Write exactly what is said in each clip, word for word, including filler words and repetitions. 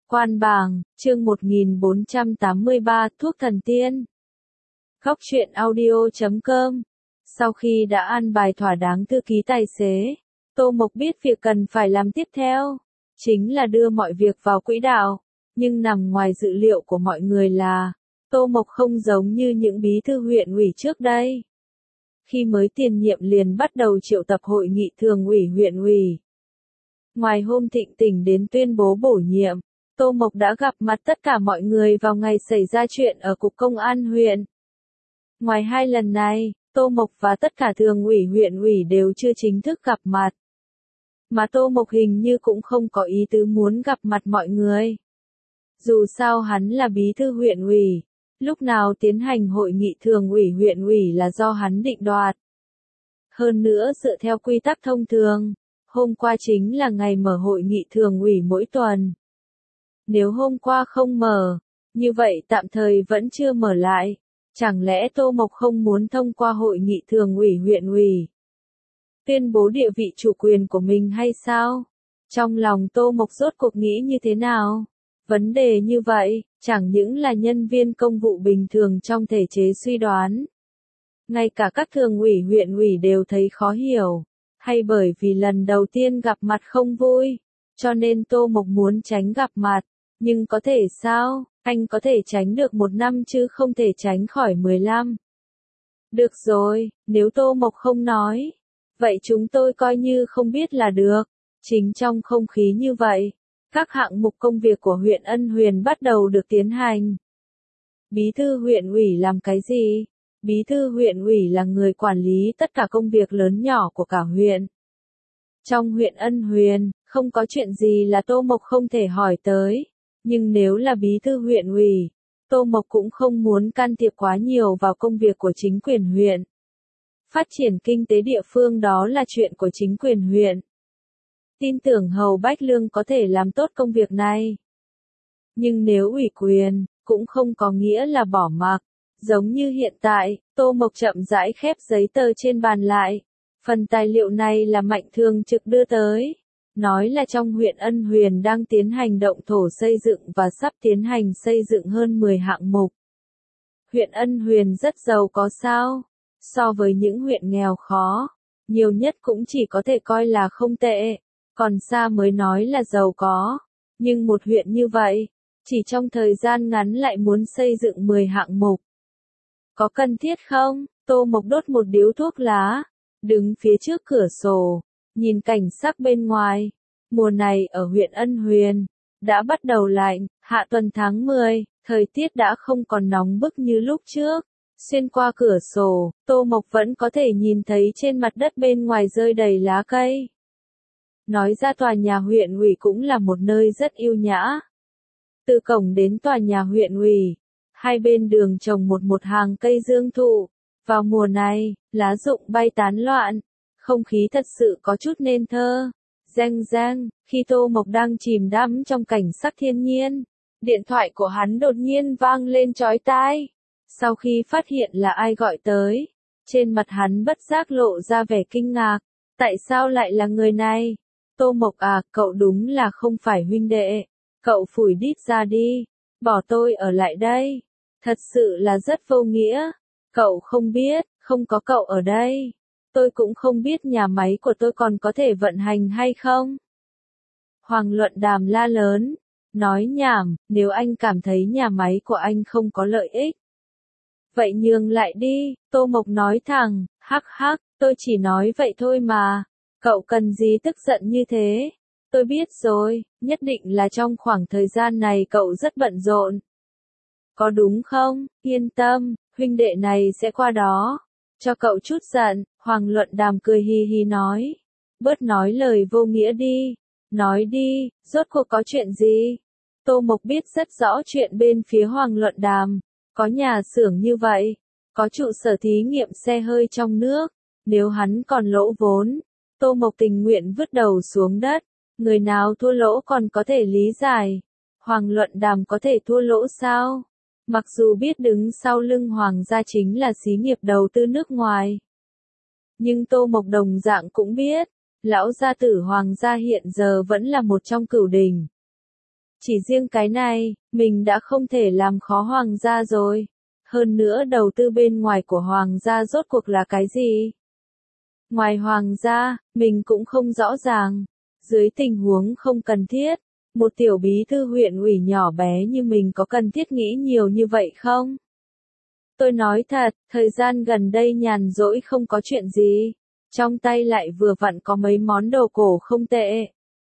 Quan Bàng, chương một nghìn bốn trăm tám mươi ba, thuốc thần tiên. Góc truyện audio chấm com. Sau khi đã an bài thỏa đáng thư ký tài xế, Tô Mộc biết việc cần phải làm tiếp theo, chính là đưa mọi việc vào quỹ đạo, nhưng nằm ngoài dự liệu của mọi người là, Tô Mộc không giống như những bí thư huyện ủy trước đây. Khi mới tiền nhiệm liền bắt đầu triệu tập hội nghị thường ủy huyện ủy. Ngoài hôm Thịnh Tỉnh đến tuyên bố bổ nhiệm, Tô Mộc đã gặp mặt tất cả mọi người vào ngày xảy ra chuyện ở Cục Công an huyện. Ngoài hai lần này, Tô Mộc và tất cả thường ủy huyện ủy đều chưa chính thức gặp mặt. Mà Tô Mộc hình như cũng không có ý tứ muốn gặp mặt mọi người. Dù sao hắn là bí thư huyện ủy, lúc nào tiến hành hội nghị thường ủy huyện ủy là do hắn định đoạt. Hơn nữa dựa theo quy tắc thông thường, hôm qua chính là ngày mở hội nghị thường ủy mỗi tuần. Nếu hôm qua không mở, như vậy tạm thời vẫn chưa mở lại, chẳng lẽ Tô Mộc không muốn thông qua hội nghị thường ủy huyện ủy tuyên bố địa vị chủ quyền của mình hay sao? Trong lòng Tô Mộc rốt cuộc nghĩ như thế nào? Vấn đề như vậy, chẳng những là nhân viên công vụ bình thường trong thể chế suy đoán. Ngay cả các thường ủy huyện ủy đều thấy khó hiểu, hay bởi vì lần đầu tiên gặp mặt không vui, cho nên Tô Mộc muốn tránh gặp mặt. Nhưng có thể sao, anh có thể tránh được một năm chứ không thể tránh khỏi mười lăm. Được rồi, nếu Tô Mộc không nói, vậy chúng tôi coi như không biết là được. Chính trong không khí như vậy, các hạng mục công việc của huyện Ân Huyền bắt đầu được tiến hành. Bí thư huyện ủy làm cái gì? Bí thư huyện ủy là người quản lý tất cả công việc lớn nhỏ của cả huyện. Trong huyện Ân Huyền, không có chuyện gì là Tô Mộc không thể hỏi tới. Nhưng nếu là bí thư huyện ủy, Tô Mộc cũng không muốn can thiệp quá nhiều vào công việc của chính quyền huyện. Phát triển kinh tế địa phương đó là chuyện của chính quyền huyện. Tin tưởng Hầu Bách Lương có thể làm tốt công việc này. Nhưng nếu ủy quyền, cũng không có nghĩa là bỏ mặc. Giống như hiện tại, Tô Mộc chậm rãi khép giấy tờ trên bàn lại. Phần tài liệu này là Mạnh Thường Trực đưa tới. Nói là trong huyện Ân Huyền đang tiến hành động thổ xây dựng và sắp tiến hành xây dựng hơn mười hạng mục. Huyện Ân Huyền rất giàu có sao? So với những huyện nghèo khó, nhiều nhất cũng chỉ có thể coi là không tệ, còn xa mới nói là giàu có. Nhưng một huyện như vậy, chỉ trong thời gian ngắn lại muốn xây dựng mười hạng mục. Có cần thiết không? Tô Mộc đốt một điếu thuốc lá, đứng phía trước cửa sổ, nhìn cảnh sắc bên ngoài. Mùa này ở huyện Ân Huyền, đã bắt đầu lạnh, hạ tuần tháng mười, thời tiết đã không còn nóng bức như lúc trước. Xuyên qua cửa sổ, Tô Mộc vẫn có thể nhìn thấy trên mặt đất bên ngoài rơi đầy lá cây. Nói ra tòa nhà huyện ủy cũng là một nơi rất yêu nhã. Từ cổng đến tòa nhà huyện ủy, hai bên đường trồng một một hàng cây dương thụ. Vào mùa này, lá rụng bay tán loạn, không khí thật sự có chút nên thơ. Reng reng, khi Tô Mộc đang chìm đắm trong cảnh sắc thiên nhiên, điện thoại của hắn đột nhiên vang lên chói tai. Sau khi phát hiện là ai gọi tới, trên mặt hắn bất giác lộ ra vẻ kinh ngạc. Tại sao lại là người này? Tô Mộc à, cậu đúng là không phải huynh đệ. Cậu phủi đít ra đi, bỏ tôi ở lại đây. Thật sự là rất vô nghĩa. Cậu không biết, không có cậu ở đây, tôi cũng không biết nhà máy của tôi còn có thể vận hành hay không. Hoàng Luận Đàm la lớn, nói nhảm, nếu anh cảm thấy nhà máy của anh không có lợi ích, vậy nhường lại đi. Tô Mộc nói thẳng, hắc hắc, tôi chỉ nói vậy thôi mà, cậu cần gì tức giận như thế. Tôi biết rồi, nhất định là trong khoảng thời gian này cậu rất bận rộn. Có đúng không? Yên tâm, huynh đệ này sẽ qua đó. Cho cậu chút giận. Hoàng Luận Đàm cười hi hi nói. Bớt nói lời vô nghĩa đi. Nói đi, rốt cuộc có chuyện gì? Tô Mộc biết rất rõ chuyện bên phía Hoàng Luận Đàm. Có nhà xưởng như vậy, có trụ sở thí nghiệm xe hơi trong nước. Nếu hắn còn lỗ vốn, Tô Mộc tình nguyện vứt đầu xuống đất. Người nào thua lỗ còn có thể lý giải. Hoàng Luận Đàm có thể thua lỗ sao? Mặc dù biết đứng sau lưng Hoàng gia chính là xí nghiệp đầu tư nước ngoài. Nhưng Tô Mộc đồng dạng cũng biết, lão gia tử Hoàng gia hiện giờ vẫn là một trong cửu đỉnh. Chỉ riêng cái này, mình đã không thể làm khó Hoàng gia rồi. Hơn nữa đầu tư bên ngoài của Hoàng gia rốt cuộc là cái gì? Ngoài Hoàng gia, mình cũng không rõ ràng. Dưới tình huống không cần thiết, một tiểu bí thư huyện ủy nhỏ bé như mình có cần thiết nghĩ nhiều như vậy không? Tôi nói thật, thời gian gần đây nhàn rỗi không có chuyện gì. Trong tay lại vừa vặn có mấy món đồ cổ không tệ.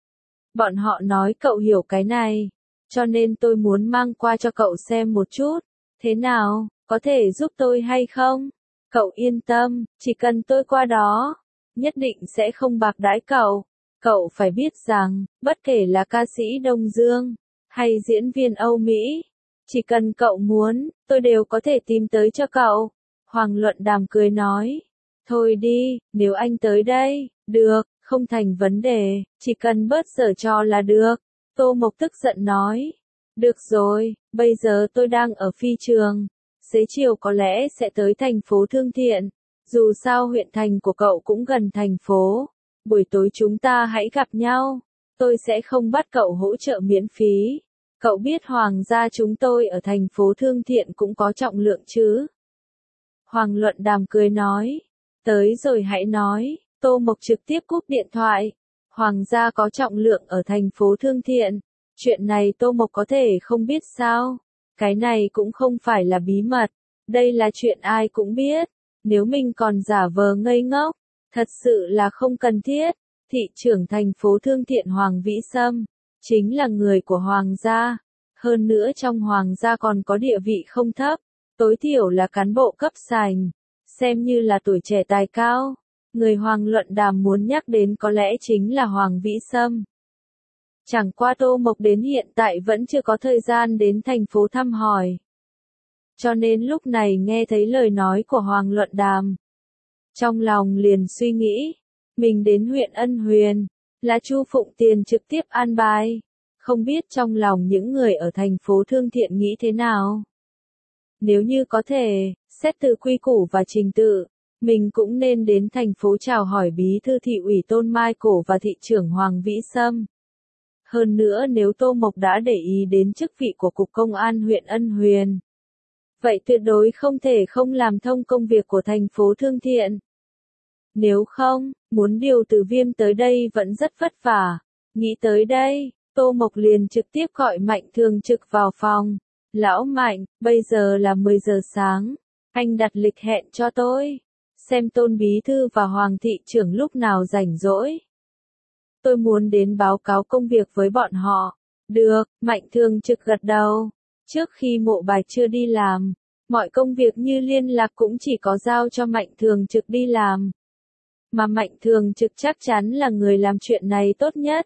Bọn họ nói cậu hiểu cái này, cho nên tôi muốn mang qua cho cậu xem một chút. Thế nào, có thể giúp tôi hay không? Cậu yên tâm, chỉ cần tôi qua đó, nhất định sẽ không bạc đãi cậu. Cậu phải biết rằng, bất kể là ca sĩ Đông Dương, hay diễn viên Âu Mỹ, chỉ cần cậu muốn, tôi đều có thể tìm tới cho cậu. Hoàng Luận Đàm cười nói, thôi đi, nếu anh tới đây, được, không thành vấn đề, chỉ cần bớt giở trò là được. Tô Mộc tức giận nói, được rồi, bây giờ tôi đang ở phi trường, xế chiều có lẽ sẽ tới thành phố Thương Thiện, dù sao huyện thành của cậu cũng gần thành phố, buổi tối chúng ta hãy gặp nhau, tôi sẽ không bắt cậu hỗ trợ miễn phí. Cậu biết Hoàng gia chúng tôi ở thành phố Thương Thiện cũng có trọng lượng chứ? Hoàng Luận Đàm cười nói, tới rồi hãy nói. Tô Mộc trực tiếp cúp điện thoại. Hoàng gia có trọng lượng ở thành phố Thương Thiện. Chuyện này Tô Mộc có thể không biết sao? Cái này cũng không phải là bí mật. Đây là chuyện ai cũng biết. Nếu mình còn giả vờ ngây ngốc, thật sự là không cần thiết. Thị trưởng thành phố Thương Thiện Hoàng Vĩ Sâm, chính là người của Hoàng gia. Hơn nữa trong Hoàng gia còn có địa vị không thấp. Tối thiểu là cán bộ cấp sành. Xem như là tuổi trẻ tài cao. Người Hoàng Luận Đàm muốn nhắc đến có lẽ chính là Hoàng Vĩ Sâm. Chẳng qua Tô Mộc đến hiện tại vẫn chưa có thời gian đến thành phố thăm hỏi. Cho nên lúc này nghe thấy lời nói của Hoàng Luận Đàm. Trong lòng liền suy nghĩ, mình đến huyện Ân Huyền, là Chu Phụng Tiền trực tiếp an bài. Không biết trong lòng những người ở thành phố Thương Thiện nghĩ thế nào. Nếu như có thể, xét từ quy củ và trình tự, mình cũng nên đến thành phố chào hỏi bí thư thị ủy Tôn Mai Cổ và thị trưởng Hoàng Vĩ Sâm. Hơn nữa nếu Tô Mộc đã để ý đến chức vị của Cục Công an huyện Ân Huyền, vậy tuyệt đối không thể không làm thông công việc của thành phố Thương Thiện. Nếu không, muốn điều Từ Viêm tới đây vẫn rất vất vả. Nghĩ tới đây, Tô Mộc liền trực tiếp gọi Mạnh thường trực vào phòng. Lão Mạnh, bây giờ là mười giờ sáng, anh đặt lịch hẹn cho tôi. Xem Tôn bí thư và Hoàng thị trưởng lúc nào rảnh rỗi. Tôi muốn đến báo cáo công việc với bọn họ. Được, Mạnh thường trực gật đầu. Trước khi Mộ Bạch chưa đi làm, mọi công việc như liên lạc cũng chỉ có giao cho Mạnh thường trực đi làm. Mà Mạnh thường trực chắc chắn là người làm chuyện này tốt nhất.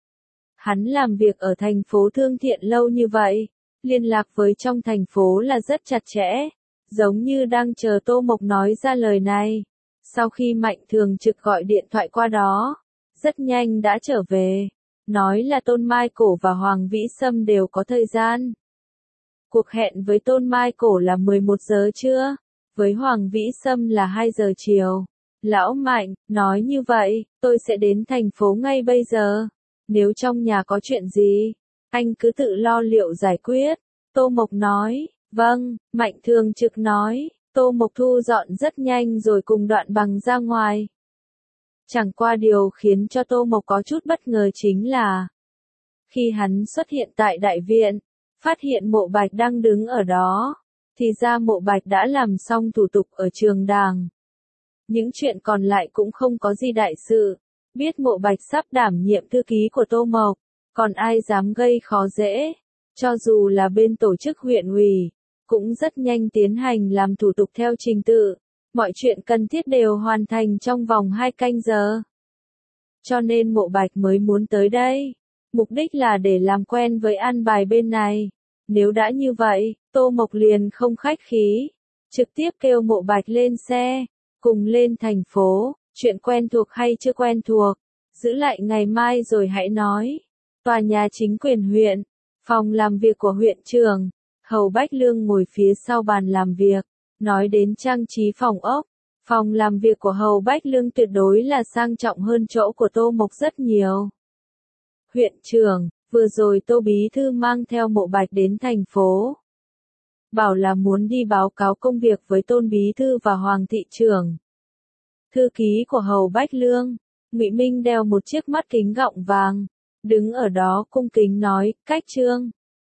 Hắn làm việc ở thành phố Thương Thiện lâu như vậy, liên lạc với trong thành phố là rất chặt chẽ. Giống như đang chờ Tô Mộc nói ra lời này. Sau khi Mạnh thường trực gọi điện thoại qua đó, rất nhanh đã trở về. Nói là Tôn Mai Cổ và Hoàng Vĩ Sâm đều có thời gian. Cuộc hẹn với Tôn Mai Cổ là mười một giờ trưa, với Hoàng Vĩ Sâm là hai giờ chiều. Lão Mạnh, nói như vậy, tôi sẽ đến thành phố ngay bây giờ. Nếu trong nhà có chuyện gì, anh cứ tự lo liệu giải quyết. Tô Mộc nói. Vâng, Mạnh thường trực nói, Tô Mộc thu dọn rất nhanh rồi cùng Đoạn Bằng ra ngoài. Chẳng qua điều khiến cho Tô Mộc có chút bất ngờ chính là, khi hắn xuất hiện tại đại viện, phát hiện Mộ Bạch đang đứng ở đó, thì ra Mộ Bạch đã làm xong thủ tục ở trường đàng. Những chuyện còn lại cũng không có gì đại sự, biết Mộ Bạch sắp đảm nhiệm thư ký của Tô Mộc, còn ai dám gây khó dễ, cho dù là bên tổ chức huyện ủy. Cũng rất nhanh tiến hành làm thủ tục theo trình tự, mọi chuyện cần thiết đều hoàn thành trong vòng hai canh giờ. Cho nên Mộ Bạch mới muốn tới đây, mục đích là để làm quen với an bài bên này. Nếu đã như vậy, Tô Mộc liền không khách khí, trực tiếp kêu Mộ Bạch lên xe, cùng lên thành phố, chuyện quen thuộc hay chưa quen thuộc, giữ lại ngày mai rồi hãy nói. Tòa nhà chính quyền huyện, phòng làm việc của huyện trưởng. Hầu Bách Lương ngồi phía sau bàn làm việc, nói đến trang trí phòng ốc. Phòng làm việc của Hầu Bách Lương tuyệt đối là sang trọng hơn chỗ của Tô Mộc rất nhiều. Huyện trưởng, Vừa rồi Tô Bí Thư mang theo Mộ Bạch đến thành phố. Bảo là muốn đi báo cáo công việc với Tôn Bí Thư và Hoàng Thị Trưởng. Thư ký của Hầu Bách Lương, Ngụy Minh đeo một chiếc mắt kính gọng vàng, đứng ở đó cung kính nói, Cách Trương.